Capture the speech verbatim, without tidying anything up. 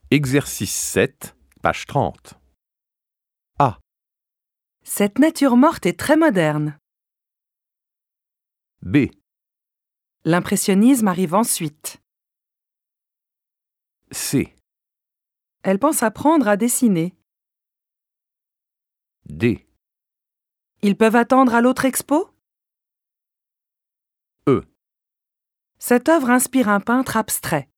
Exercice sept, page trente. A. Cette nature morte est très moderne. B. L'impressionnisme arrive ensuite. C. Elle pense apprendre à dessiner. D. Ils peuvent attendre à l'autre expo? E. Cette œuvre inspire un peintre abstrait.